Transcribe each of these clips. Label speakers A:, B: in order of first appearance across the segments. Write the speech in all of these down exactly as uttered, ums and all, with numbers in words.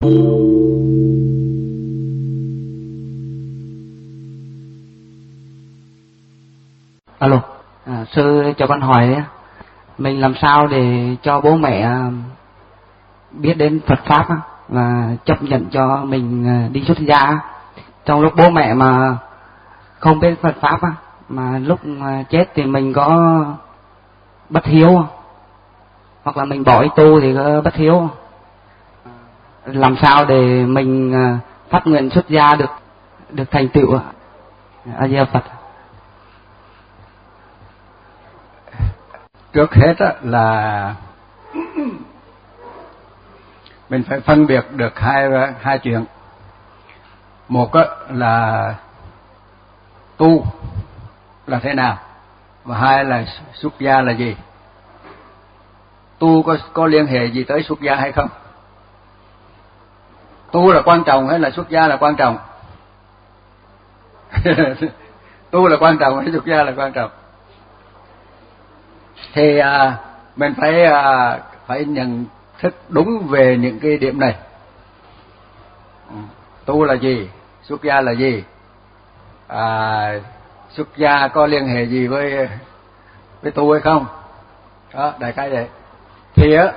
A: Alo, à, sư cho con hỏi đấy, mình làm sao để cho bố mẹ biết đến Phật pháp và chấp nhận cho mình đi xuất gia, trong lúc bố mẹ mà không biết Phật pháp mà lúc chết thì mình có bất hiếu, hoặc là mình bỏ đi tu thì có bất hiếu, làm sao để mình phát nguyện xuất gia được được thành tựu? A Di Đà Phật.
B: Trước hết á, là mình phải phân biệt được hai hai chuyện. Một á, là tu là thế nào, và hai là xuất gia là gì. Tu có có liên hệ gì tới xuất gia hay không? Tu là quan trọng hay là xuất gia là quan trọng? Tu là quan trọng hay xuất gia là quan trọng? Thì à, mình phải à, phải nhận thức đúng về những cái điểm này. Tu là gì? Xuất gia là gì? À, xuất gia có liên hệ gì với với tu hay không? Đó, đại khái vậy. Thì á,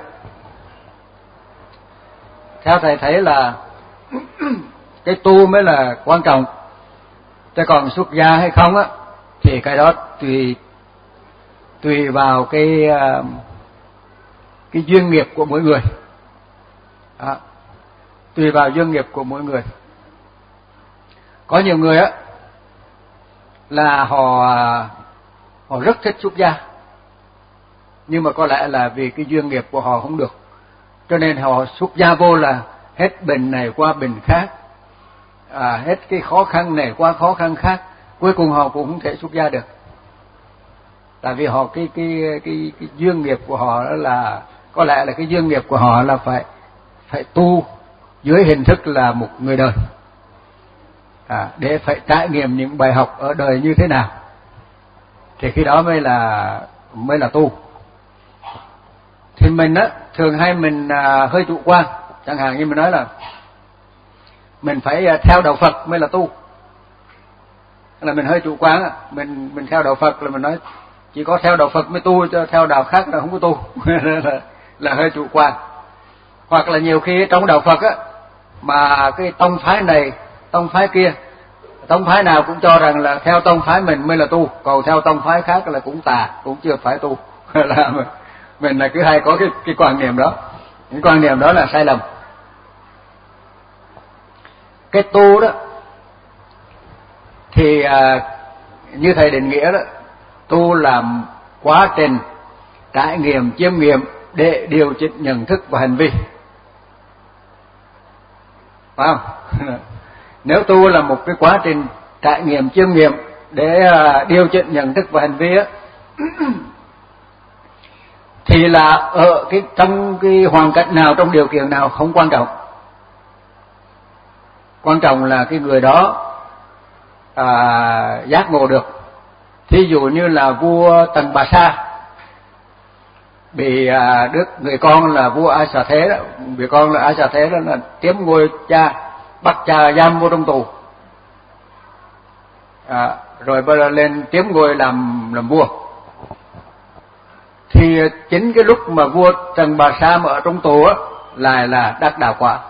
B: theo thầy thấy là cái tu mới là quan trọng, chứ còn xuất gia hay không á thì cái đó tùy tùy vào cái cái duyên nghiệp của mỗi người. Đó, tùy vào duyên nghiệp của mỗi người. Có nhiều người á là họ họ rất thích xuất gia, nhưng mà có lẽ là vì cái duyên nghiệp của họ không được, cho nên họ xuất gia vô là hết bệnh này qua bệnh khác, à, hết cái khó khăn này qua khó khăn khác, cuối cùng họ cũng không thể xuất gia được. Tại vì họ cái cái cái cái duyên nghiệp của họ đó là, có lẽ là cái duyên nghiệp của họ là phải phải tu dưới hình thức là một người đời, à, để phải trải nghiệm những bài học ở đời như thế nào, thì khi đó mới là mới là tu. Thì mình á thường hay mình à, hơi chủ quan, chẳng hạn như mình nói là mình phải à, theo đạo Phật mới là tu, là mình hơi chủ quan á, mình mình theo đạo Phật là mình nói chỉ có theo đạo Phật mới tu, cho theo đạo khác là không có tu. là, là hơi chủ quan. Hoặc là nhiều khi trong đạo Phật á mà cái tông phái này tông phái kia, tông phái nào cũng cho rằng là theo tông phái mình mới là tu, còn theo tông phái khác là cũng tà, cũng chưa phải tu. là mình, mình là cứ hay có cái cái quan niệm đó. Cái quan niệm đó là sai lầm. Cái tu đó thì à, như thầy định nghĩa đó, tu là quá trình trải nghiệm chiêm nghiệm để điều chỉnh nhận thức và hành vi, phải không? Nếu tu là một cái quá trình trải nghiệm chiêm nghiệm để uh, điều chỉnh nhận thức và hành vi á, thì là ở cái trong cái hoàn cảnh nào, trong điều kiện nào không quan trọng. Quan trọng là cái người đó à, giác ngộ được. Thí dụ như là vua Tần Bà Sa bị à, đức người con là vua A Xà Thế đó, bị con là A Xà Thế đó là chiếm ngôi cha, bắt cha giam vô trong tù, à, rồi bây giờ lên chiếm ngôi làm làm vua. Thì chính cái lúc mà vua Tần Bà Sa mà ở trong tù á lại là đắc đạo quả.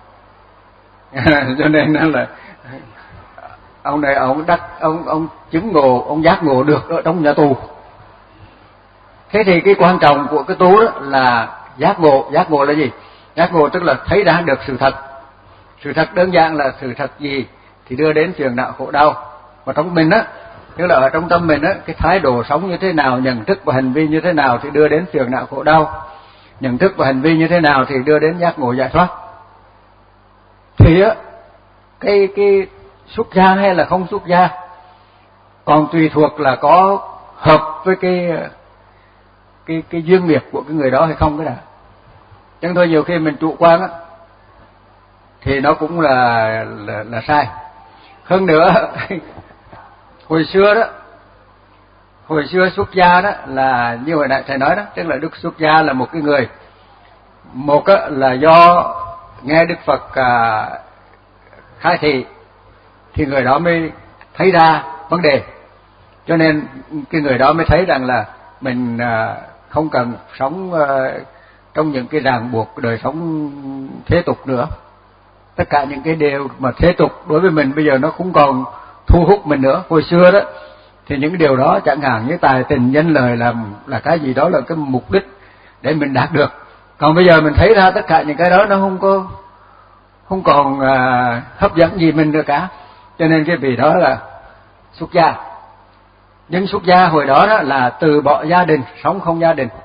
B: Cho nên là ông này ông đắc ông ông chứng ngộ, ông giác ngộ được ở trong nhà tù. Thế thì cái quan trọng của cái tu đó là giác ngộ. Giác ngộ là gì? Giác ngộ tức là thấy ra được sự thật. Sự thật đơn giản là sự thật gì thì đưa đến phiền não khổ đau. Và trong mình á, tức là ở trong tâm mình á, cái thái độ sống như thế nào, nhận thức và hành vi như thế nào thì đưa đến phiền não khổ đau. Nhận thức và hành vi như thế nào thì đưa đến giác ngộ giải thoát. Thì á, cái cái xuất gia hay là không xuất gia còn tùy thuộc là có hợp với cái cái cái duyên nghiệp của cái người đó hay không cái đã. Chẳng thôi nhiều khi mình chủ quan á thì nó cũng là là, là sai. Hơn nữa hồi xưa đó, hồi xưa xuất gia đó là như hồi nãy thầy nói đó, tức là đức xuất gia là một cái người, một á, là do nghe Đức Phật à, khai thị thì người đó mới thấy ra vấn đề. Cho nên cái người đó mới thấy rằng là mình à, không cần sống à, trong những cái ràng buộc đời sống thế tục nữa. Tất cả những cái điều mà thế tục đối với mình bây giờ nó cũng còn thu hút mình nữa. Hồi xưa đó thì những điều đó chẳng hạn như tài tình danh lời là là cái gì đó là cái mục đích để mình đạt được. Còn bây giờ mình thấy ra tất cả những cái đó nó không có không còn à, hấp dẫn gì mình nữa cả. Cho nên cái vị đó là xuất gia. Nhưng xuất gia hồi đó, đó là từ bỏ gia đình, sống không gia đình.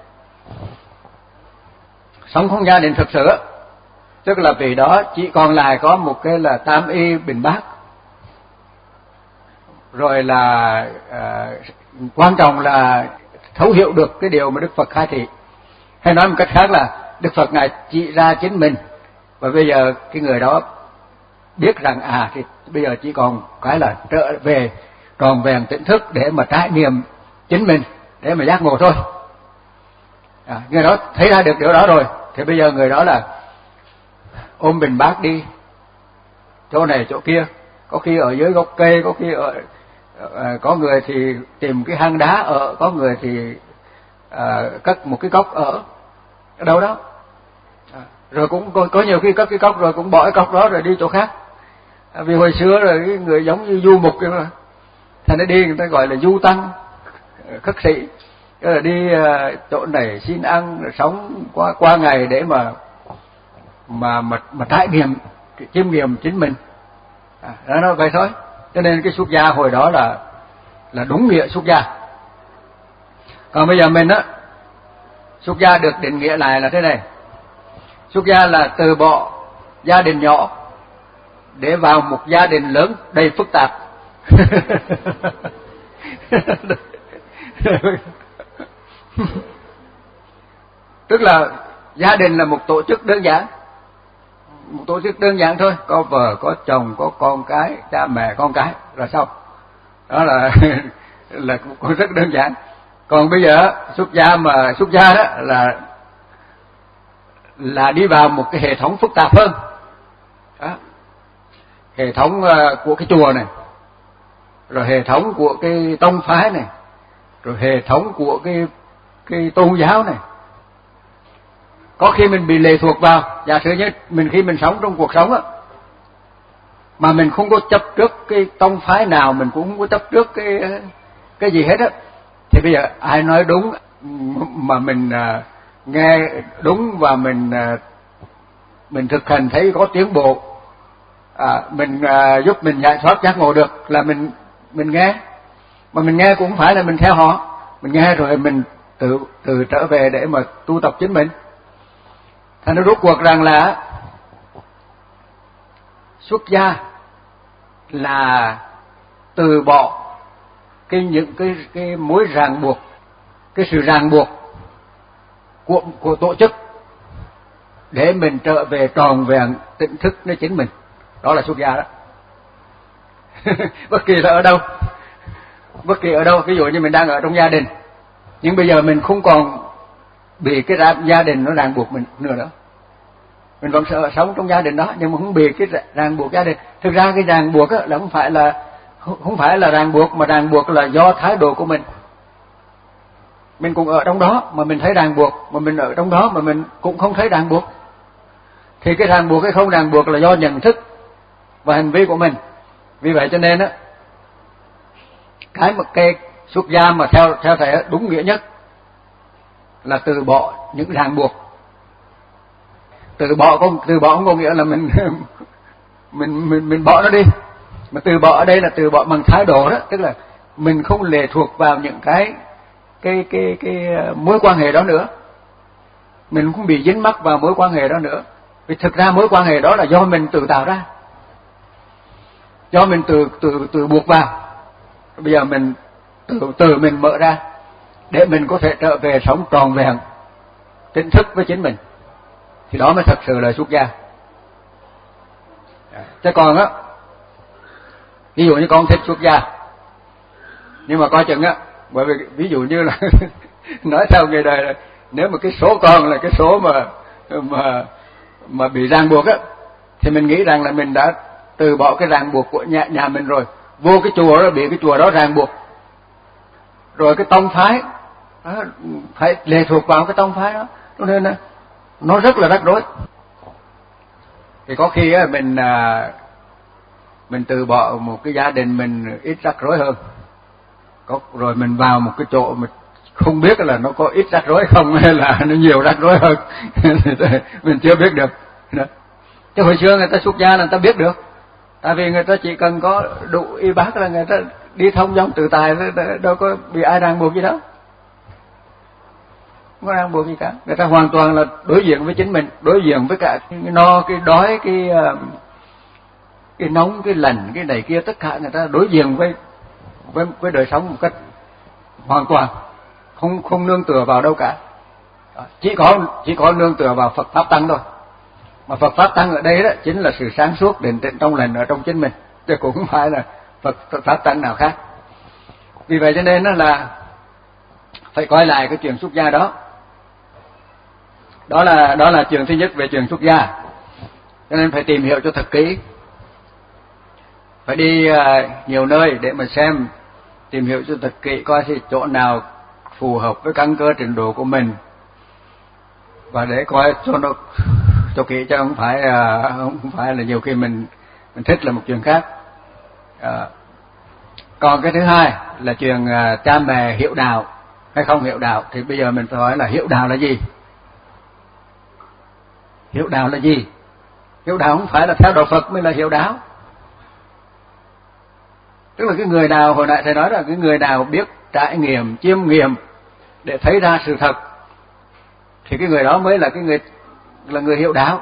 B: Sống không gia đình thực sự, tức là vì đó chỉ còn lại có một cái là tam y bình bát. Rồi là à, quan trọng là thấu hiểu được cái điều mà Đức Phật khai thị. Hay nói một cách khác là Đức Phật Ngài chỉ ra chính mình. Và bây giờ cái người đó biết rằng à thì bây giờ chỉ còn cái là trở về tròn vẹn tỉnh thức để mà trải nghiệm chính mình, để mà giác ngộ thôi. À, người đó thấy ra được điều đó rồi thì bây giờ người đó là ôm bình bát đi chỗ này chỗ kia, có khi ở dưới gốc cây, có khi ở à, có người thì tìm cái hang đá ở, có người thì à, cất một cái cốc ở ở đâu đó. À, rồi cũng có, có nhiều khi cất cái cốc rồi cũng bỏ cái cốc đó rồi đi chỗ khác. À, vì hồi xưa rồi cái người giống như du mục rồi, thành nó đi người ta gọi là du tăng khất sĩ, là đi uh, chỗ này xin ăn rồi sống qua qua ngày để mà mà mà mà trải nghiệm chiêm nghiệm chính mình. À, đó nó vậy thôi. Cho nên cái xuất gia hồi đó là là đúng nghĩa xuất gia. Còn bây giờ mình á, xuất gia được định nghĩa lại là thế này: xuất gia là từ bỏ gia đình nhỏ để vào một gia đình lớn đầy phức tạp. Tức là gia đình là một tổ chức đơn giản, một tổ chức đơn giản thôi, có vợ, có chồng, có con cái, cha mẹ, con cái là xong. Đó là là cũng rất đơn giản. Còn bây giờ xuất gia mà xuất gia đó là là đi vào một cái hệ thống phức tạp hơn. Đó. Hệ thống của cái chùa này, rồi hệ thống của cái tông phái này, rồi hệ thống của cái cái tôn giáo này. Có khi mình bị lệ thuộc vào, giả sử như mình khi mình sống trong cuộc sống á, mà mình không có chấp trước cái tông phái nào, mình cũng không có chấp trước cái cái gì hết á, thì bây giờ ai nói đúng mà mình uh, nghe đúng và mình uh, mình thực hành thấy có tiến bộ, à, mình uh, giúp mình giải thoát giác ngộ được là mình mình nghe. Mà mình nghe cũng không phải là mình theo họ, mình nghe rồi mình tự tự trở về để mà tu tập chính mình. Thành nó rốt cuộc rằng là xuất gia là từ bỏ cái những cái cái mối ràng buộc, cái sự ràng buộc của của tổ chức để mình trở về tròn vẹn tỉnh thức với chính mình. Đó là xuất gia đó. Bất kỳ là ở đâu, bất kỳ ở đâu, ví dụ như mình đang ở trong gia đình, nhưng bây giờ mình không còn bị cái gia đình nó ràng buộc mình nữa đó. Mình vẫn sợ sống trong gia đình đó, nhưng mà không bị cái ràng buộc gia đình. Thực ra cái ràng buộc là không phải là không phải là ràng buộc, mà ràng buộc là do thái độ của mình. Mình cũng ở trong đó mà mình thấy ràng buộc, mà mình ở trong đó mà mình cũng không thấy ràng buộc. Thì cái ràng buộc hay không ràng buộc là do nhận thức và hành vi của mình. Vì vậy cho nên á, cái một cái xuất gia mà theo theo thầy đúng nghĩa nhất là từ bỏ những ràng buộc. Từ bỏ không từ bỏ không có nghĩa là mình mình mình mình bỏ nó đi, mà từ bỏ ở đây là từ bỏ bằng thái độ đó, tức là mình không lệ thuộc vào những cái cái cái cái mối quan hệ đó nữa, mình không bị dính mắc vào mối quan hệ đó nữa. Vì thực ra mối quan hệ đó là do mình tự tạo ra, do mình tự tự tự buộc vào. Bây giờ mình tự tự mình mở ra để mình có thể trở về sống tròn vẹn tỉnh thức với chính mình, thì đó mới thật sự là xuất gia. Chứ còn á, ví dụ như con thích xuất gia, nhưng mà coi chừng á, bởi vì ví dụ như là nói theo người đời là nếu mà cái số con là cái số mà mà mà bị ràng buộc á, thì mình nghĩ rằng là mình đã từ bỏ cái ràng buộc của nhà, nhà mình rồi, vô cái chùa đó bị cái chùa đó ràng buộc, rồi cái tông phái đó, phải lệ thuộc vào cái tông phái đó, cho nên là nó rất là rắc rối. Thì có khi á, mình à, mình từ bỏ một cái gia đình mình ít rắc rối hơn, có rồi mình vào một cái chỗ mình không biết là nó có ít rắc rối không hay là nó nhiều rắc rối hơn mình chưa biết được. Chứ hồi xưa người ta xuất gia là người ta biết được, tại vì người ta chỉ cần có đủ y bác là người ta đi thông dong tự tại, đâu có bị ai ràng buộc gì đâu, không có ràng buộc gì cả. Người ta hoàn toàn là đối diện với chính mình, đối diện với cả cái no, cái đói, cái cái nóng, cái lạnh, cái này kia, tất cả người ta đối diện với với với đời sống một cách hoàn toàn, không không nương tựa vào đâu cả. Chỉ có chỉ có nương tựa vào Phật pháp tăng thôi. Mà Phật pháp tăng ở đây đó chính là sự sáng suốt, định tĩnh trong lành ở trong chính mình, chứ cũng không phải là Phật pháp tăng nào khác. Vì vậy cho nên đó là phải coi lại cái chuyện xuất gia đó. Đó là đó là chuyện thứ nhất về chuyện xuất gia. Cho nên phải tìm hiểu cho thật kỹ, phải đi uh, nhiều nơi để mà xem, tìm hiểu cho thật kỹ, coi thì chỗ nào phù hợp với căn cơ trình độ của mình, và để coi cho nó cho kỹ, chứ không phải uh, không phải là nhiều khi mình mình thích là một chuyện khác. Uh, còn cái thứ hai là chuyện uh, cha mẹ hiểu đạo hay không hiểu đạo, thì bây giờ mình phải hỏi là hiểu đạo là gì? Hiểu đạo là gì? Hiểu đạo không phải là theo đạo Phật mới là hiểu đạo. Tức là cái người nào, hồi nãy thầy nói là cái người nào biết trải nghiệm, chiêm nghiệm để thấy ra sự thật, thì cái người đó mới là cái người là người hiểu đạo.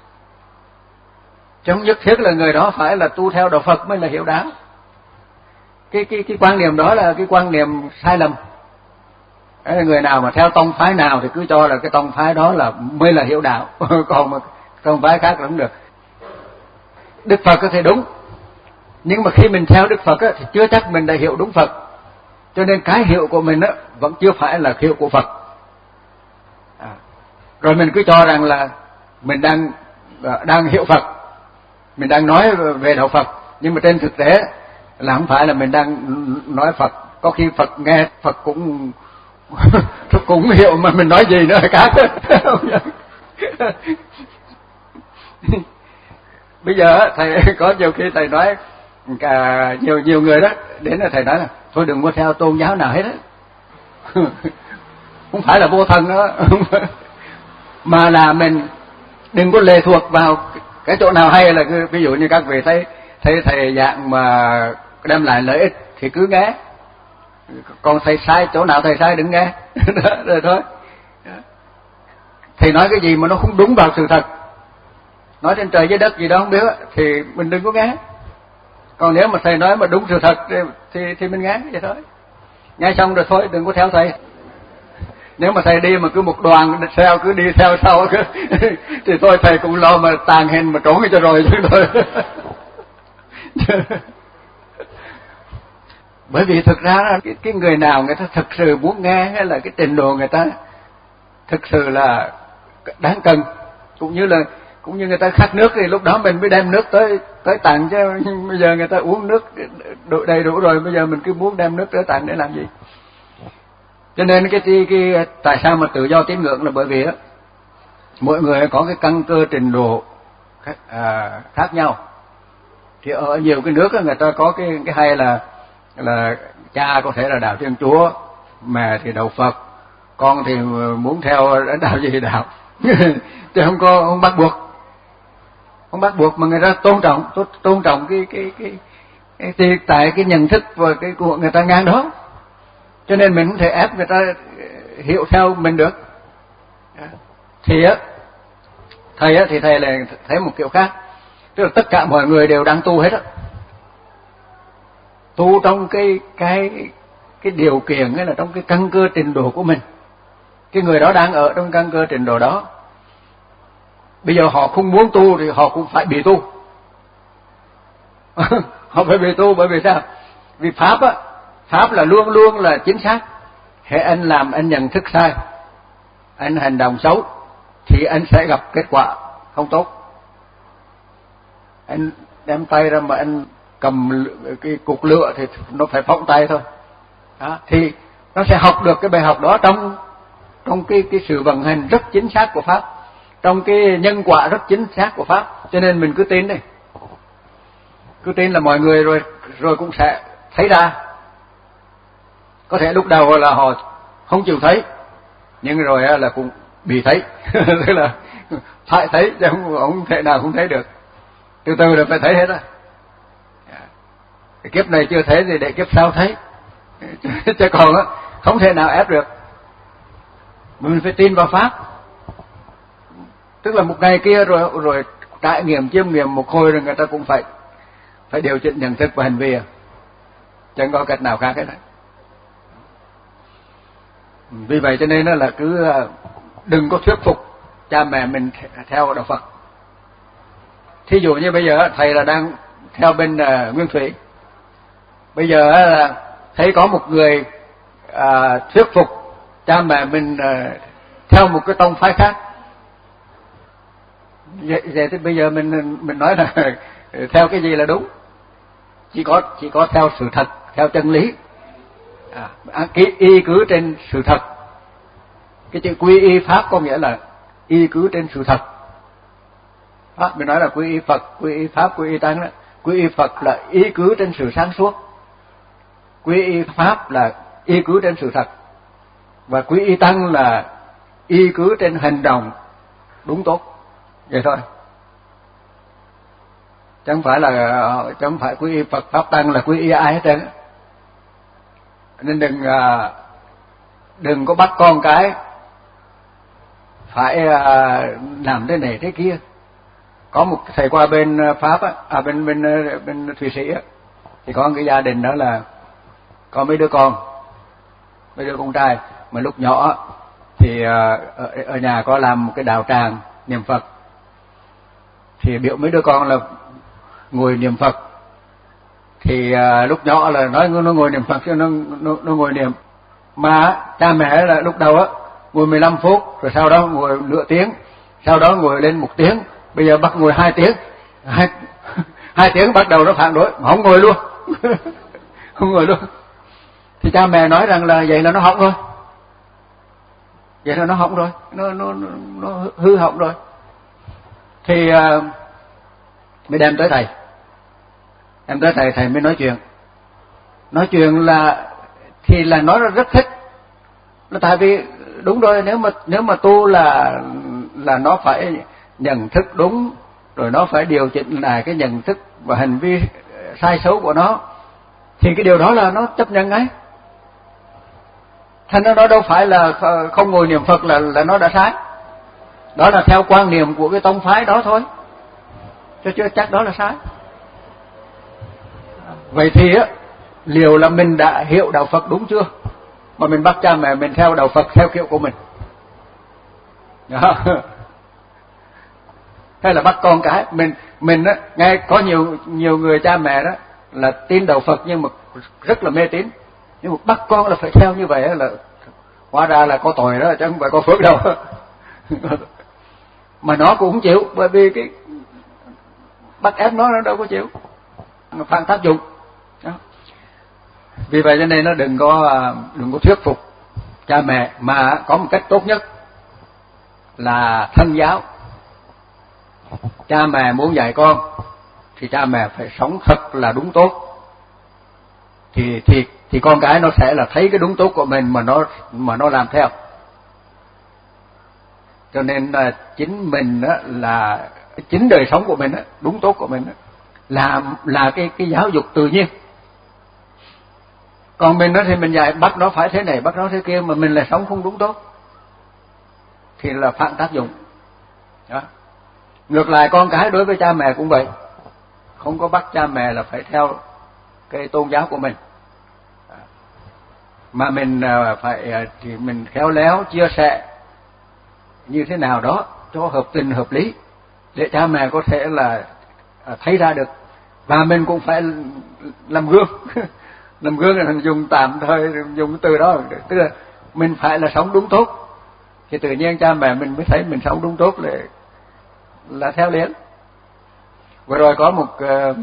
B: Chứ không nhất thiết là người đó phải là tu theo đạo Phật mới là hiểu đạo. Cái cái cái quan niệm đó là cái quan niệm sai lầm. Đấy là người nào mà theo tông phái nào thì cứ cho là cái tông phái đó là mới là hiểu đạo, còn mà tông phái khác là không được. Đức Phật có thể đúng, nhưng mà khi mình theo Đức Phật á, thì chưa chắc mình đã hiểu đúng Phật. Cho nên cái hiểu của mình á, vẫn chưa phải là hiểu của Phật. À, rồi mình cứ cho rằng là mình đang đang hiểu Phật, mình đang nói về đạo Phật, nhưng mà trên thực tế là không phải là mình đang nói Phật. Có khi Phật nghe Phật cũng cũng hiểu mà mình nói gì nữa khác. Bây giờ thầy có nhiều khi thầy nói cả nhiều nhiều người đó đến là thầy nói là thôi đừng có theo tôn giáo nào hết á. Không phải là vô thần đó, mà là mình đừng có lệ thuộc vào cái chỗ nào hay, là ví dụ như các vị thấy thấy thầy dạng mà đem lại lợi ích thì cứ nghe, còn thầy sai chỗ nào thầy sai đừng nghe. Đó, rồi thôi. Thầy nói cái gì mà nó không đúng vào sự thật, nói trên trời dưới đất gì đó không biết thì mình đừng có nghe. Còn nếu mà thầy nói mà đúng sự thật thì thì mình nghe vậy thôi. Nghe xong rồi thôi, đừng có theo thầy. Nếu mà thầy đi mà cứ một đoàn theo cứ đi theo sau thì thôi thầy cũng lo mà tàn hình mà trốn cho rồi chứ thôi. Bởi vì thực ra cái, cái người nào người ta thực sự muốn nghe, hay là cái trình độ người ta thực sự là đáng cần, cũng như là cũng như người ta khát nước thì lúc đó mình mới đem nước tới tới tặng, chứ bây giờ người ta uống nước đầy đủ rồi, bây giờ mình cứ muốn đem nước tới tặng để làm gì? Cho nên cái, cái, cái tại sao mà tự do tín ngưỡng là bởi vì á, mỗi người có cái căn cơ trình độ khác, à, khác nhau. Thì ở nhiều cái nước đó, người ta có cái cái hay là là cha có thể là đạo Thiên Chúa, mẹ thì đạo Phật, con thì muốn theo đạo gì đạo. Chứ không có không bắt buộc, không bắt buộc, mà người ta tôn trọng tôn, tôn trọng cái cái cái, cái, cái tại cái nhận thức và cái của người ta ngang đó. Cho nên mình không thể ép người ta hiểu theo mình được. Thì á thầy á thì thầy là thấy một kiểu khác, tức là tất cả mọi người đều đang tu hết á, tu trong cái cái cái điều kiện hay là trong cái căn cơ trình độ của mình. Cái người đó đang ở trong căn cơ trình độ đó. Bây giờ họ không muốn tu thì họ cũng phải bị tu. Họ phải bị tu, bởi vì sao? Vì pháp á, pháp là luôn luôn là chính xác. Hễ anh làm anh nhận thức sai, anh hành động xấu thì anh sẽ gặp kết quả không tốt. Anh đem tay ra mà anh cầm cái cục lửa thì nó phải phóng tay thôi. Đó, thì nó sẽ học được cái bài học đó trong trong cái cái sự vận hành rất chính xác của pháp, trong cái nhân quả rất chính xác của pháp. Cho nên mình cứ tin đi, cứ tin là mọi người rồi rồi cũng sẽ thấy ra. Có thể lúc đầu là họ không chịu thấy, nhưng rồi là cũng bị thấy. Tức là phải thấy chứ không, không thể nào không thấy được, từ từ là phải thấy hết á. Cái kiếp này chưa thấy thì để kiếp sau thấy. Chứ còn á không thể nào ép được. Mình phải tin vào pháp. Tức là một ngày kia rồi rồi trải nghiệm chiêm nghiệm một hồi rồi người ta cũng phải phải điều chỉnh nhận thức và hành vi, chẳng có cách nào khác hết. Vì vậy cho nên là cứ đừng có thuyết phục cha mẹ mình theo đạo Phật. Thí dụ như bây giờ thầy là đang theo bên uh, Nguyên Thủy, bây giờ là thấy có một người à, thuyết phục cha mẹ mình à, theo một cái tông phái khác. Vậy, vậy thì bây giờ mình mình nói là theo cái gì là đúng? Chỉ có chỉ có theo sự thật, theo chân lý. À, cái y cứ trên sự thật. Cái chữ quy y pháp có nghĩa là y cứ trên sự thật. Pháp mình nói là quy y Phật, quy y pháp, quy y tăng đó. Quy y Phật là y cứ trên sự sáng suốt. Quy y pháp là y cứ trên sự thật. Và quy y tăng là y cứ trên hành động đúng tốt. Vậy thôi. Chẳng phải là chẳng phải quy y Phật pháp tăng là quy y ai hết trơn. Nên đừng đừng có bắt con cái phải làm thế này thế kia. Có một thầy qua bên Pháp á, à bên bên bên Thụy Sĩ á, thì có một cái gia đình đó là có mấy đứa con, mấy đứa con trai, mà lúc nhỏ thì ở, ở nhà có làm một cái đạo tràng niệm Phật, thì biểu mấy đứa con là ngồi niệm Phật, thì uh, lúc nhỏ là nói nó ngồi niệm Phật chứ nó, nó nó ngồi niệm, mà cha mẹ là lúc đầu á ngồi mười lăm phút, rồi sau đó ngồi nửa tiếng, sau đó ngồi lên một tiếng, bây giờ bắt ngồi hai tiếng, hai, hai tiếng bắt đầu nó phản đối, không ngồi luôn, không ngồi luôn. Thì cha mẹ nói rằng là vậy là nó hỏng rồi, vậy là nó hỏng rồi, nó nó nó hư hỏng rồi. Thì uh, mới đem tới thầy, đem tới thầy, thầy mới nói chuyện, nói chuyện là thì là nói rất thích, là tại vì đúng rồi, nếu mà nếu mà tu là là nó phải nhận thức đúng, rồi nó phải điều chỉnh lại cái nhận thức và hành vi sai xấu của nó, thì cái điều đó là nó chấp nhận ngay. Thành ra nó đâu phải là không ngồi niệm Phật là là nó đã sai, đó là theo quan niệm của cái tông phái đó thôi, chứ chưa chắc đó là sai. Vậy thì á, liệu là mình đã hiểu đạo Phật đúng chưa, mà mình bắt cha mẹ mình theo đạo Phật theo kiểu của mình, đó. Hay là bắt con cái mình mình á, nghe có nhiều nhiều người cha mẹ đó là tin đạo Phật nhưng mà rất là mê tín, nhưng mà bắt con là phải theo như vậy là hóa ra là có tội đó chứ không phải có phước đâu. Mà nó cũng không chịu, bởi vì cái bắt ép nó nó đâu có chịu, nó phản tác dụng đó. Vì vậy cho nên nó đừng có đừng có thuyết phục cha mẹ, mà có một cách tốt nhất là thân giáo. Cha mẹ muốn dạy con thì cha mẹ phải sống thật là đúng tốt, thì thì thì con cái nó sẽ là thấy cái đúng tốt của mình mà nó mà nó làm theo. Cho nên là chính mình á, là chính đời sống của mình á, đúng tốt của mình á, là là cái cái giáo dục tự nhiên. Còn mình đó thì mình dạy bắt nó phải thế này, bắt nó thế kia, mà mình lại sống không đúng tốt thì là phản tác dụng đó. Ngược lại con cái đối với cha mẹ cũng vậy, không có bắt cha mẹ là phải theo cái tôn giáo của mình, mà mình phải thì mình khéo léo chia sẻ như thế nào đó cho hợp tình hợp lý, để cha mẹ có thể là thấy ra được, và mình cũng phải làm gương. Làm gương là dùng tạm thời dùng từ đó, tức là mình phải là sống đúng tốt, thì tự nhiên cha mẹ mình mới thấy mình sống đúng tốt, là là theo liền. Vừa rồi có một uh,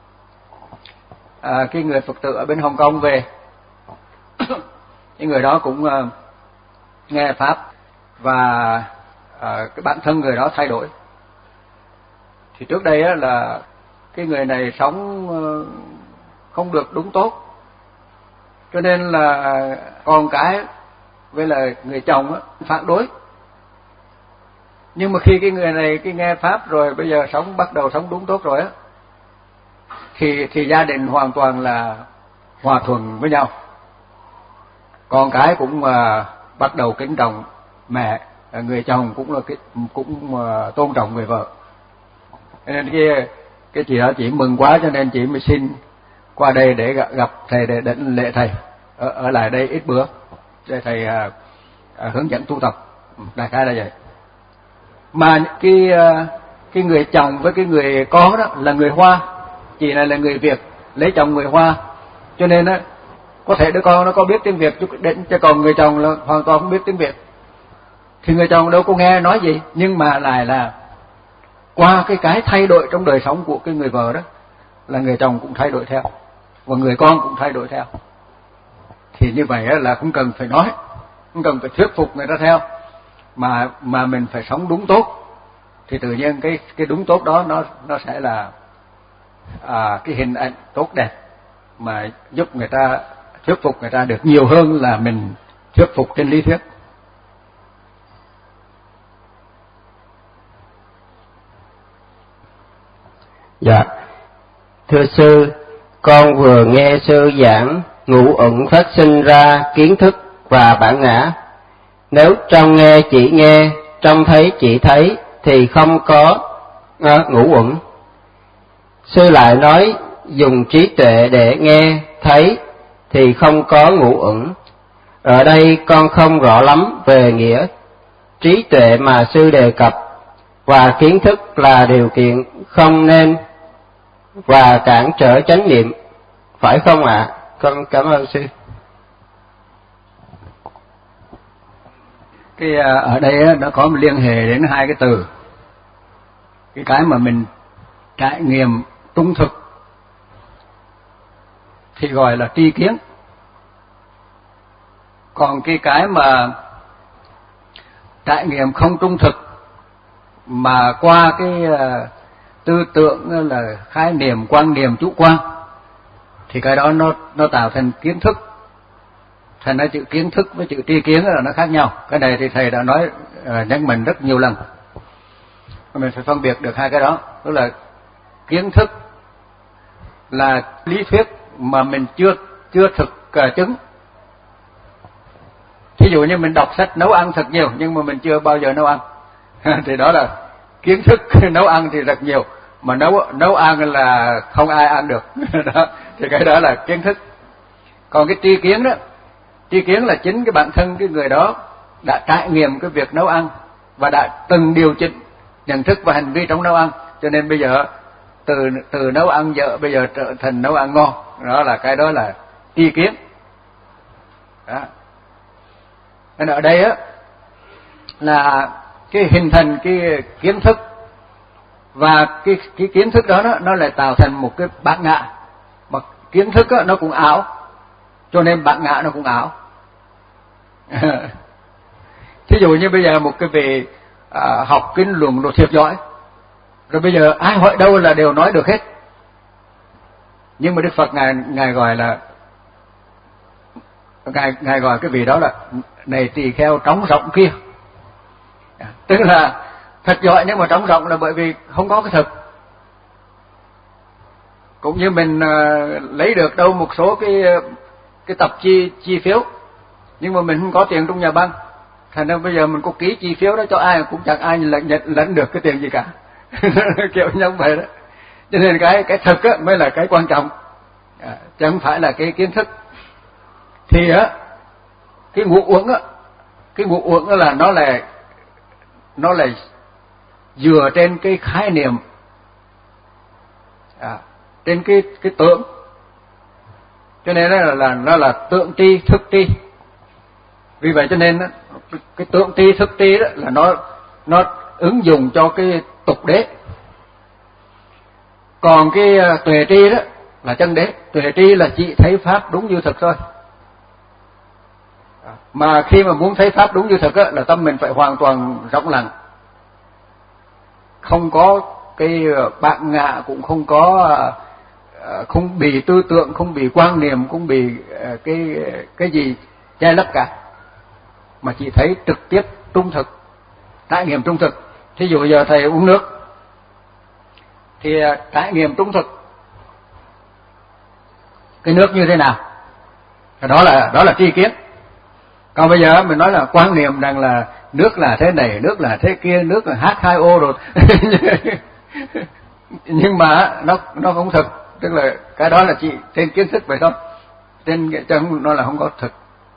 B: à, cái người Phật tử ở bên Hồng Kông về, cái người đó cũng uh, nghe pháp và uh, cái bản thân người đó thay đổi. Thì trước đây á, là cái người này sống uh, không được đúng tốt, cho nên là con cái với là người chồng á, phản đối. Nhưng mà khi cái người này cái nghe pháp rồi, bây giờ sống bắt đầu sống đúng tốt rồi á, thì thì gia đình hoàn toàn là hòa thuận với nhau. Con cái cũng uh, bắt đầu kính trọng mẹ, người chồng cũng là cũng uh, tôn trọng người vợ. Nên cái cái chị đó chị mừng quá, cho nên chị mới xin qua đây để gặp, gặp thầy để định lễ thầy ở, ở lại đây ít bữa để thầy uh, uh, hướng dẫn tu tập. Đại khái là vậy. Mà cái uh, cái người chồng với cái người con đó là người Hoa, chị này là người Việt, lấy chồng người Hoa, cho nên á có thể đứa con nó có biết tiếng Việt chút định, chứ còn người chồng là hoàn toàn không biết tiếng Việt. Thì người chồng đâu có nghe nói gì, nhưng mà lại là qua cái cái thay đổi trong đời sống của cái người vợ đó, là người chồng cũng thay đổi theo và người con cũng thay đổi theo. Thì như vậy là không cần phải nói, không cần phải thuyết phục người ta theo, mà mà mình phải sống đúng tốt, thì tự nhiên cái cái đúng tốt đó nó nó sẽ là à, cái hình ảnh tốt đẹp mà giúp người ta thuyết phục người ta được nhiều hơn là mình thuyết phục trên lý thuyết.
C: Dạ, thưa sư, con vừa nghe sư giảng ngũ uẩn phát sinh ra kiến thức và bản ngã. Nếu trong nghe chỉ nghe, trong thấy chỉ thấy thì không có à, ngũ uẩn. Sư lại nói dùng trí tuệ để nghe, thấy thì không có ngũ uẩn. Ở đây con không rõ lắm về nghĩa trí tuệ mà sư đề cập, và kiến thức là điều kiện không nên và cản trở chánh niệm, phải không ạ? À? Con cảm ơn sư.
B: Cái ở đây nó có một liên hệ đến hai cái từ, cái cái mà mình trải nghiệm trung thực thì gọi là tri kiến, còn cái cái mà trải nghiệm không trung thực mà qua cái tư tưởng là khái niệm, quan niệm, chủ quan, thì cái đó nó nó tạo thành kiến thức. Thành ra chữ kiến thức với chữ tri kiến là nó khác nhau. Cái này thì thầy đã nói uh, nhắc mình rất nhiều lần. Mình phải phân biệt được hai cái đó. Tức là kiến thức là lý thuyết mà mình chưa chưa thực uh, chứng. Thí dụ như mình đọc sách nấu ăn thật nhiều nhưng mà mình chưa bao giờ nấu ăn thì đó là kiến thức. Nấu ăn thì rất nhiều mà nấu nấu ăn là không ai ăn được đó, thì cái đó là kiến thức. Còn cái tri kiến đó, tri kiến là chính cái bản thân cái người đó đã trải nghiệm cái việc nấu ăn và đã từng điều chỉnh nhận thức và hành vi trong nấu ăn, cho nên bây giờ từ từ nấu ăn dở bây giờ trở thành nấu ăn ngon. Đó là cái đó là tri kiến. Đó. Nên ở đây á là cái hình thành cái kiến thức, và cái cái kiến thức đó nó, nó lại tạo thành một cái bản ngã. Mà kiến thức á, nó cũng ảo, cho nên bản ngã nó cũng ảo. Thí dụ như bây giờ một cái vị à, học kinh luận đồ thiệt giỏi, rồi bây giờ ai hỏi đâu là đều nói được hết. Nhưng mà Đức Phật ngài ngài gọi là ngài ngài gọi cái vị đó là này tỳ kheo trống rỗng kia, tức là thật giỏi nhưng mà trống rỗng là bởi vì không có cái thực. Cũng như mình uh, lấy được đâu một số cái cái tập chi chi phiếu, nhưng mà mình không có tiền trong nhà băng, thành ra bây giờ mình có ký chi phiếu đó cho ai cũng chẳng ai nhận nhận lãnh được cái tiền gì cả. Kiểu như vậy đó. Cho nên cái cái thực á mới là cái quan trọng, à, chứ không phải là cái kiến thức. Thì á cái ngũ uẩn á, cái ngũ uẩn đó là nó là nó là dựa trên cái khái niệm, à, trên cái cái tưởng, cho nên là, là nó là tượng tri thức tri. Vì vậy cho nên đó, cái tượng tri thức tri đó là nó nó ứng dụng cho cái tục đế. Còn cái tuệ tri đó là chân đế. Tuệ tri là chỉ thấy pháp đúng như thực thôi. Mà khi mà muốn thấy pháp đúng như thực á, là tâm mình phải hoàn toàn rộng lặng, không có cái bạn ngạ, cũng không có không bị tư tưởng, không bị quan niệm, không bị cái cái gì che lấp cả, mà chỉ thấy trực tiếp trung thực, trải nghiệm trung thực. Thí dụ giờ thầy uống nước thì trải nghiệm trung thực cái nước như thế nào, đó là đó là tri kiến. Còn bây giờ mình nói là quan niệm rằng là nước là thế này, nước là thế kia, nước là H hai O rồi nhưng mà nó nó không thực, tức là cái đó là chỉ trên kiến thức vậy thôi, trên chân nó là không có thực.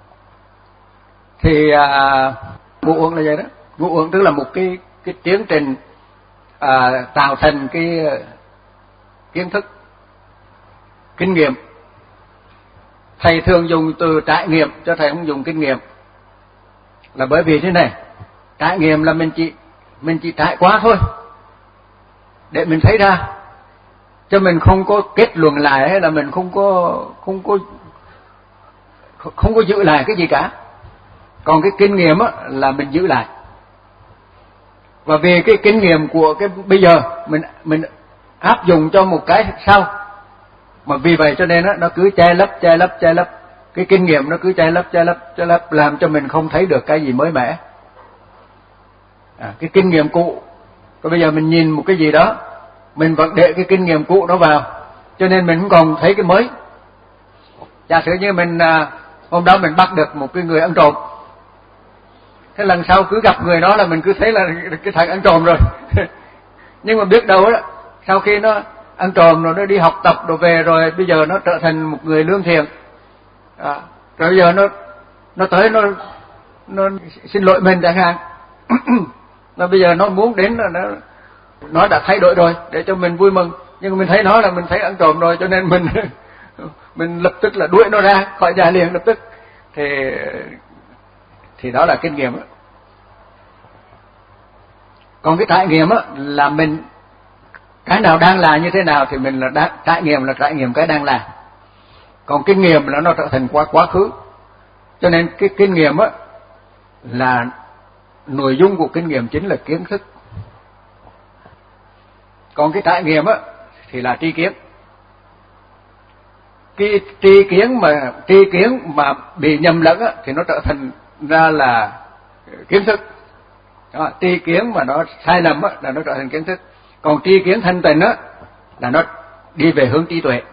B: Thì à, ngũ uẩn là vậy đó. Ngũ uẩn tức là một cái cái tiến trình à, tạo thành cái kiến thức, kinh nghiệm. Thầy thường dùng từ trải nghiệm cho thầy không dùng kinh nghiệm, là bởi vì thế này, trải nghiệm là mình chỉ mình chỉ trải qua thôi để mình thấy ra, cho mình không có kết luận lại, hay là mình không có không có không có giữ lại cái gì cả. Còn cái kinh nghiệm á là mình giữ lại, và vì cái kinh nghiệm của cái bây giờ mình mình áp dụng cho một cái sau, mà vì vậy cho nên á nó cứ che lấp che lấp che lấp, cái kinh nghiệm nó cứ che lấp che lấp che lấp, làm cho mình không thấy được cái gì mới mẻ. À, cái kinh nghiệm cũ, rồi bây giờ mình nhìn một cái gì đó, mình vẫn để cái kinh nghiệm cũ đó vào, cho nên mình không còn thấy cái mới. Giả sử như mình à, hôm đó mình bắt được một cái người ăn trộm, thế lần sau cứ gặp người đó là mình cứ thấy là cái thằng ăn trộm rồi nhưng mà biết đâu đó, sau khi nó ăn trộm rồi nó đi học tập rồi về rồi bây giờ nó trở thành một người lương thiện, à, rồi bây giờ nó nó tới nó nó xin lỗi mình chẳng hạn và bây giờ nó muốn đến là nó nó đã thay đổi rồi để cho mình vui mừng, nhưng mà mình thấy nó là mình thấy ăn trộm rồi, cho nên mình mình lập tức là đuổi nó ra khỏi nhà liền lập tức. Thì thì đó là kinh nghiệm đó. Còn cái trải nghiệm á là mình cái nào đang là như thế nào thì mình là đã, trải nghiệm là trải nghiệm cái đang là. Còn kinh nghiệm là nó trở thành quá quá khứ, cho nên cái kinh nghiệm á là nội dung của kinh nghiệm chính là kiến thức. Còn cái trải nghiệm á thì là tri kiến. Cái tri kiến mà tri kiến mà bị nhầm lẫn á thì nó trở thành ra là kiến thức. Đó, tri kiến mà nó sai lầm á là nó trở thành kiến thức. Còn tri kiến thanh tịnh á là nó đi về hướng trí tuệ.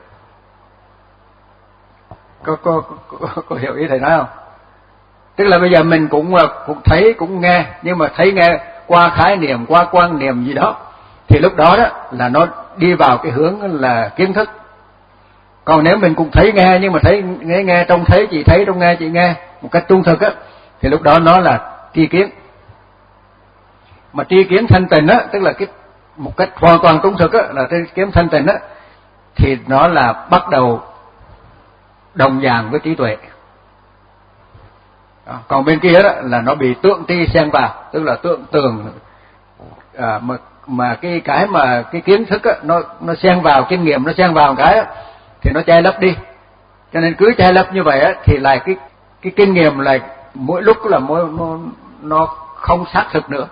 B: Có, có, có, có hiểu ý thầy nói không? Tức là bây giờ mình cũng cũng thấy cũng nghe, nhưng mà thấy nghe qua khái niệm, qua quan niệm gì đó, thì lúc đó đó là nó đi vào cái hướng là kiến thức. Còn nếu mình cũng thấy nghe, nhưng mà thấy nghe nghe trong thấy chỉ thấy, trong nghe chỉ nghe một cách trung thực á, thì lúc đó nó là tri kiến. Mà tri kiến thanh tịnh á, tức là cái một cách hoàn toàn trung thực á, là tri kiến thanh tịnh á, thì nó là bắt đầu đồng dạng với trí tuệ. Đó. Còn bên kia đó là nó bị tượng tri xen vào, tức là tượng tường, à, mà mà cái cái mà cái kiến thức á, nó nó xen vào kinh nghiệm, nó xen vào cái á, thì nó che lấp đi. Cho nên cứ che lấp như vậy á, thì lại cái cái kinh nghiệm lại mỗi lúc là mỗi nó, nó không xác thực nữa.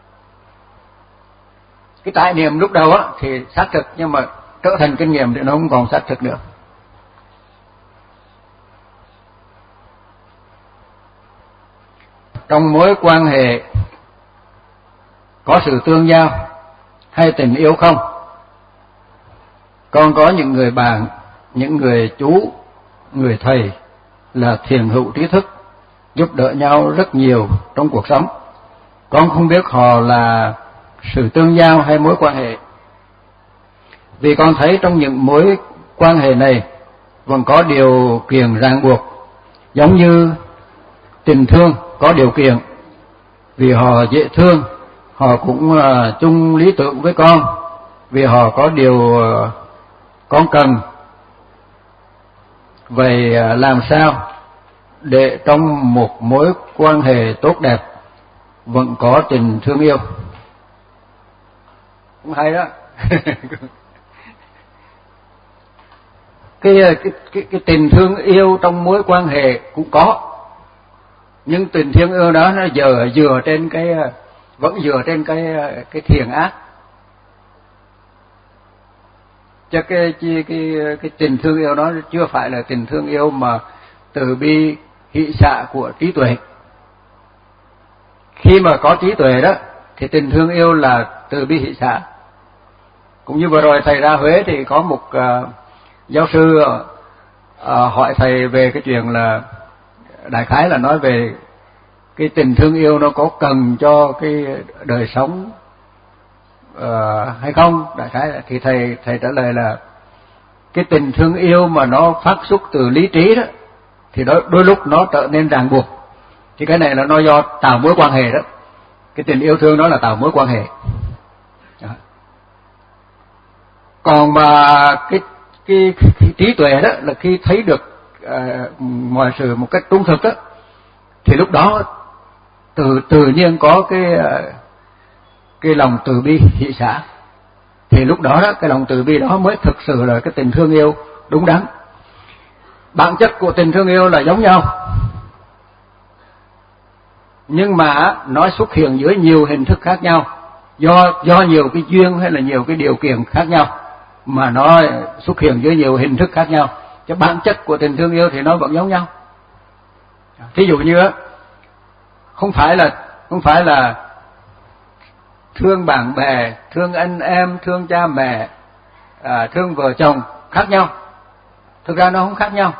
B: Cái trải nghiệm lúc đầu á thì xác thực, nhưng mà trở thành kinh nghiệm thì nó không còn xác thực nữa. Trong mối quan hệ có sự tương giao hay tình yêu không? Con có những người bạn, những người chú, người thầy là thiền hữu trí thức, giúp đỡ nhau rất nhiều trong cuộc sống. Con không biết họ là sự tương giao hay mối quan hệ, vì con thấy trong những mối quan hệ này vẫn có điều kiện ràng buộc, giống như tình thương có điều kiện, vì họ dễ thương, họ cũng uh, chung lý tưởng với con, vì họ có điều uh, con cần. Vậy uh, làm sao để trong một mối quan hệ tốt đẹp vẫn có tình thương yêu? cũng hay đó. cái, cái cái cái tình thương yêu trong mối quan hệ cũng có, nhưng tình thương yêu đó nó dựa dựa trên cái vẫn dựa trên cái cái thiện ác, chứ cái cái cái cái tình thương yêu đó chưa phải là tình thương yêu mà từ bi hỷ xả của trí tuệ. Khi mà có trí tuệ đó thì tình thương yêu là từ bi hỷ xả. Cũng như vừa rồi thầy ra Huế thì có một uh, giáo sư uh, hỏi thầy về cái chuyện là đại khái là nói về cái tình thương yêu nó có cần cho cái đời sống uh, hay không. Đại khái thì thầy thầy trả lời là cái tình thương yêu mà nó phát xuất từ lý trí đó thì đó, đôi lúc nó trở nên ràng buộc. Thì cái này là nó do tạo mối quan hệ đó. Cái tình yêu thương đó là tạo mối quan hệ. Đó. Còn mà cái cái, cái trí tuệ đó là khi thấy được uh, mọi sự một cách trung thực đó, thì lúc đó tự tự nhiên có cái uh, cái lòng từ bi hỷ xả. Thì lúc đó, đó cái lòng từ bi đó mới thực sự là cái tình thương yêu đúng đắn. Bản chất của tình thương yêu là giống nhau, nhưng mà nó xuất hiện dưới nhiều hình thức khác nhau, do do nhiều cái duyên hay là nhiều cái điều kiện khác nhau mà nó xuất hiện dưới nhiều hình thức khác nhau. Chứ bản chất của tình thương yêu thì nó vẫn giống nhau. Thí dụ như không phải là không phải là thương bạn bè, thương anh em, thương cha mẹ, à, thương vợ chồng khác nhau. Thực ra nó không khác nhau.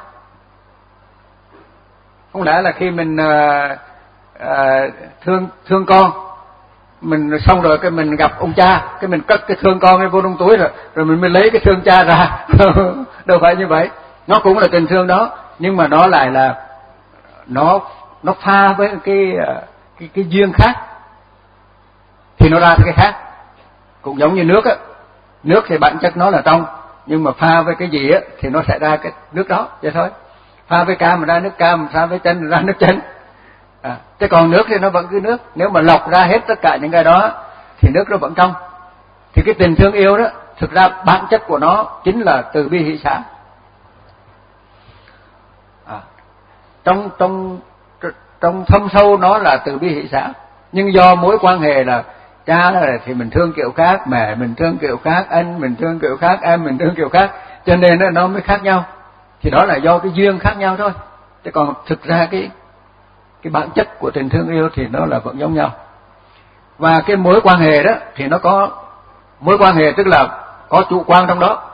B: Không lẽ là khi mình à, à, thương thương con, mình xong rồi cái mình gặp ông cha, cái mình cất cái thương con ấy vô trong túi rồi, rồi mình mới lấy cái thương cha ra. Đâu phải như vậy. Nó cũng là tình thương đó, nhưng mà nó lại là nó nó pha với cái cái cái duyên khác thì nó ra cái khác. Cũng giống như nước á, nước thì bản chất nó là trong, nhưng mà pha với cái gì á thì nó sẽ ra cái nước đó vậy thôi. Pha với cam mà ra nước cam, pha với chanh ra nước chanh. À, thế còn nước thì nó vẫn cứ nước. Nếu mà lọc ra hết tất cả những cái đó thì nước nó vẫn trong. Thì cái tình thương yêu đó thực ra bản chất của nó chính là từ bi hỷ xả. À, trong trong trong thâm sâu nó là từ bi hỷ xả, nhưng do mối quan hệ là cha thì mình thương kiểu khác, mẹ mình thương kiểu khác, anh mình thương kiểu khác, em mình thương kiểu khác, cho nên nó mới khác nhau. Thì đó là do cái duyên khác nhau thôi. Chứ còn thực ra cái cái bản chất của tình thương yêu thì nó là vẫn giống nhau. Và cái mối quan hệ đó thì nó có mối quan hệ tức là có chủ quan trong đó.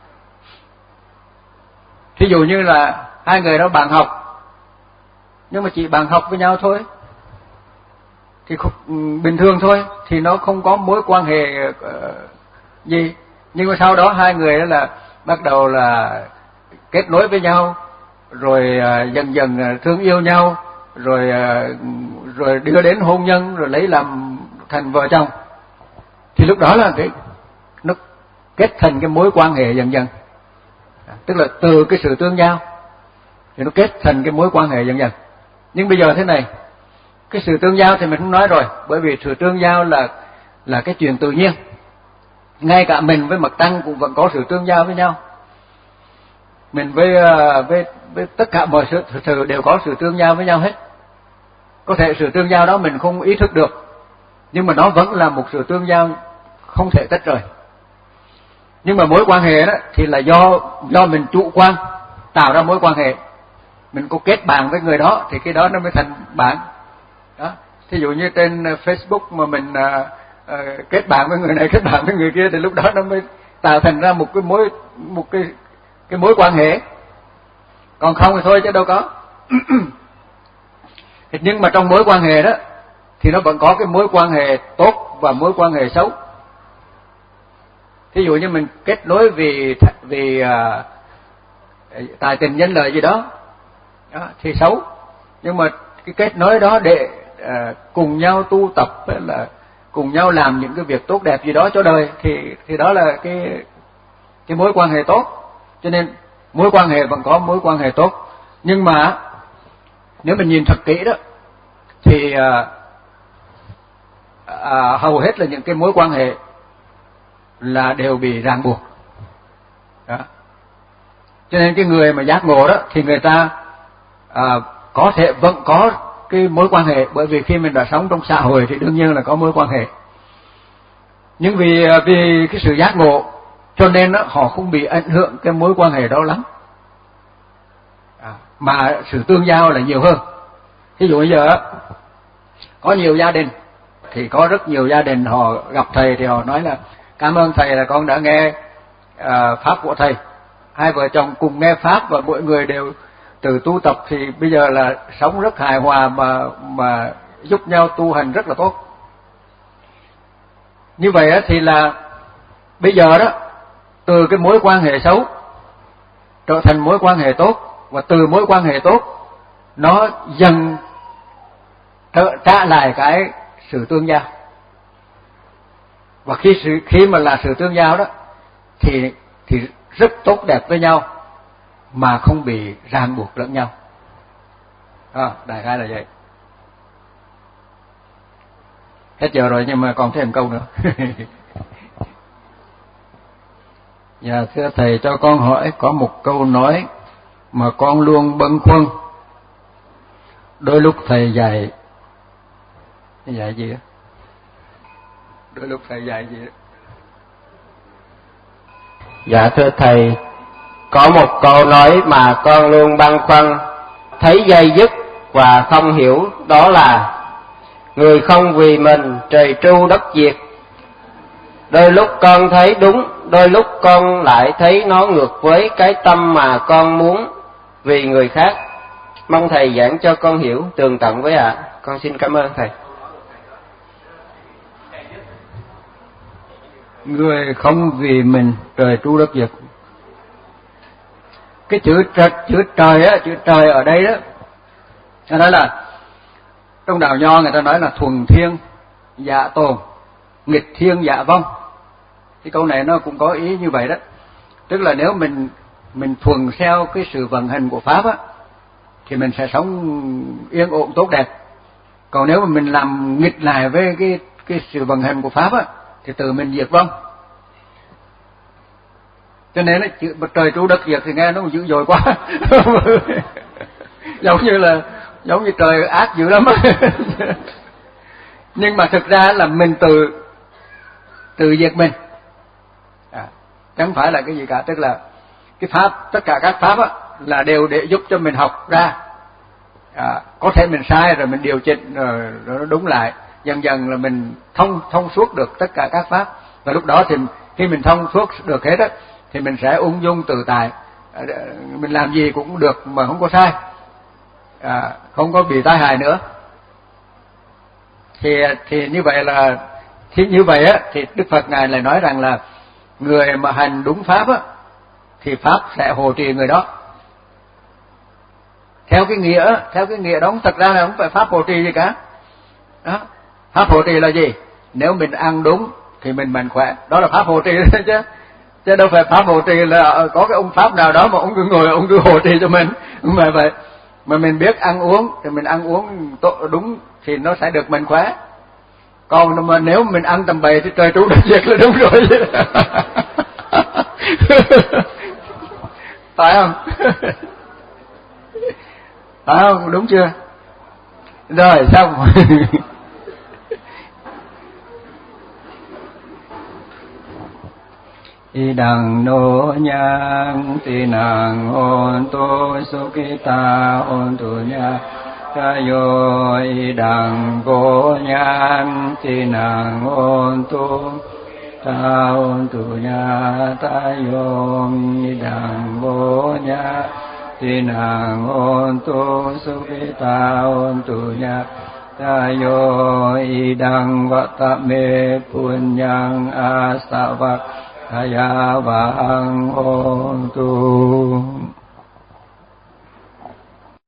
B: Thí dụ như là hai người đó bạn học, nhưng mà chỉ bạn học với nhau thôi thì bình thường thôi, thì nó không có mối quan hệ uh, gì. Nhưng mà sau đó hai người đó là bắt đầu là kết nối với nhau, rồi uh, dần dần thương yêu nhau, rồi uh, rồi đưa đến hôn nhân, rồi lấy làm thành vợ chồng. Thì lúc đó là cái nó kết thành cái mối quan hệ dần dần. Tức là từ cái sự tương giao thì nó kết thành cái mối quan hệ dần dần. Nhưng bây giờ thế này, cái sự tương giao thì mình không nói rồi, bởi vì sự tương giao là là cái chuyện tự nhiên. Ngay cả mình với mặt trăng cũng vẫn có sự tương giao với nhau. Mình với với với tất cả mọi sự, sự đều có sự tương giao với nhau hết. Có thể sự tương giao đó mình không ý thức được, nhưng mà nó vẫn là một sự tương giao không thể tách rời. Nhưng mà mối quan hệ đó thì là do do mình chủ quan tạo ra mối quan hệ. Mình có kết bạn với người đó thì cái đó nó mới thành bạn. Đó. Thí dụ như trên Facebook mà mình uh, uh, kết bạn với người này, kết bạn với người kia, thì lúc đó nó mới tạo thành ra một cái mối một cái cái mối quan hệ. Còn không thì thôi chứ đâu có. Nhưng mà trong mối quan hệ đó thì nó vẫn có cái mối quan hệ tốt và mối quan hệ xấu. Thí dụ như mình kết nối vì vì uh, tài tình danh lợi gì đó, đó thì xấu. Nhưng mà cái kết nối đó để uh, cùng nhau tu tập, là cùng nhau làm những cái việc tốt đẹp gì đó cho đời, thì thì đó là cái cái mối quan hệ tốt. Cho nên mối quan hệ vẫn có mối quan hệ tốt. Nhưng mà nếu mình nhìn thật kỹ đó thì uh, uh, hầu hết là những cái mối quan hệ là đều bị ràng buộc. Đó. Cho nên cái người mà giác ngộ đó thì người ta à, có thể vẫn có cái mối quan hệ, bởi vì khi mình đã sống trong xã hội thì đương nhiên là có mối quan hệ. Nhưng vì vì cái sự giác ngộ cho nên đó, họ không bị ảnh hưởng cái mối quan hệ đó lắm, à, mà sự tương giao là nhiều hơn. Ví dụ bây giờ có nhiều gia đình thì có rất nhiều gia đình họ gặp thầy thì họ nói là cảm ơn thầy là con đã nghe à, pháp của thầy. Hai vợ chồng cùng nghe pháp và mỗi người đều từ tu tập thì bây giờ là sống rất hài hòa mà mà giúp nhau tu hành rất là tốt. Như vậy thì là bây giờ đó, từ cái mối quan hệ xấu trở thành mối quan hệ tốt, và từ mối quan hệ tốt nó dần trở trả lại cái sự tương giao. Và khi sự khi mà là sự tương giao đó thì thì rất tốt đẹp với nhau mà không bị ràng buộc lẫn nhau. À, đại khái là vậy. Hết giờ rồi nhưng mà còn thêm câu nữa. Dạ thưa thầy, cho con hỏi có một câu nói mà con luôn băn khoăn. Đôi lúc thầy dạy dạy gì đó? Đôi lúc thầy dạy gì đó?
C: Dạ thưa thầy, có một câu nói mà con luôn băn khoăn, thấy dây dứt và không hiểu, đó là người không vì mình trời tru đất diệt. Đôi lúc con thấy đúng, đôi lúc con lại thấy nó ngược với cái tâm mà con muốn vì người khác. Mong thầy giảng cho con hiểu tường tận với ạ. À. Con xin cảm ơn thầy.
B: Người không vì mình trời tru đất diệt. Cái chữ trời, chữ trời á, chữ trời ở đây đó, nó nói là trong đạo Nho người ta nói là thuần thiên dạ tồn, nghịch thiên dạ vong. Cái câu này nó cũng có ý như vậy đó. Tức là nếu mình mình thuần theo cái sự vận hành của pháp á thì mình sẽ sống yên ổn tốt đẹp. Còn nếu mà mình làm nghịch lại với cái cái sự vận hành của pháp á thì tự mình diệt vong. Cho nên ấy, chữ trời tru đất diệt thì nghe nó dữ dội quá. Giống như là giống như trời ác dữ lắm. Nhưng mà thực ra là mình tự tự diệt mình, à, chẳng phải là cái gì cả. Tức là cái pháp, tất cả các pháp á là đều để giúp cho mình học ra, à, có thể mình sai rồi mình điều chỉnh rồi, rồi nó đúng lại, dần dần là mình thông thông suốt được tất cả các pháp. Và lúc đó thì khi mình thông suốt được hết á thì mình sẽ ung dung tự tại, mình làm gì cũng được mà không có sai, à, không có bị tai hại nữa. Thì thì như vậy là thì như vậy á thì Đức Phật ngài lại nói rằng là người mà hành đúng pháp á thì pháp sẽ hộ trì người đó. Theo cái nghĩa theo cái nghĩa đó thật ra là không phải pháp hộ trì gì cả. Đó. Pháp hộ trì là gì? Nếu mình ăn đúng thì mình mạnh khỏe, đó là pháp hộ trì đó chứ. Chứ đâu phải pháp hộ trì là có cái ông pháp nào đó mà ông cứ ngồi ông cứ hộ trì cho mình. Mà vậy mà mình biết ăn uống thì mình ăn uống đúng thì nó sẽ được mạnh khỏe. Còn mà nếu mình ăn tầm bậy thì trời tru đất diệt là đúng rồi. Phải không? Phải không? Đúng chưa? Rồi xong. Idang no nhang tinang on to sukita on tu nya tayo idang go nhang tinang on tu ta on tu nya tayo idang go nya tinang on tu sukita on tu nya tayo idang vatame punyang asavak Haya vang hôn tu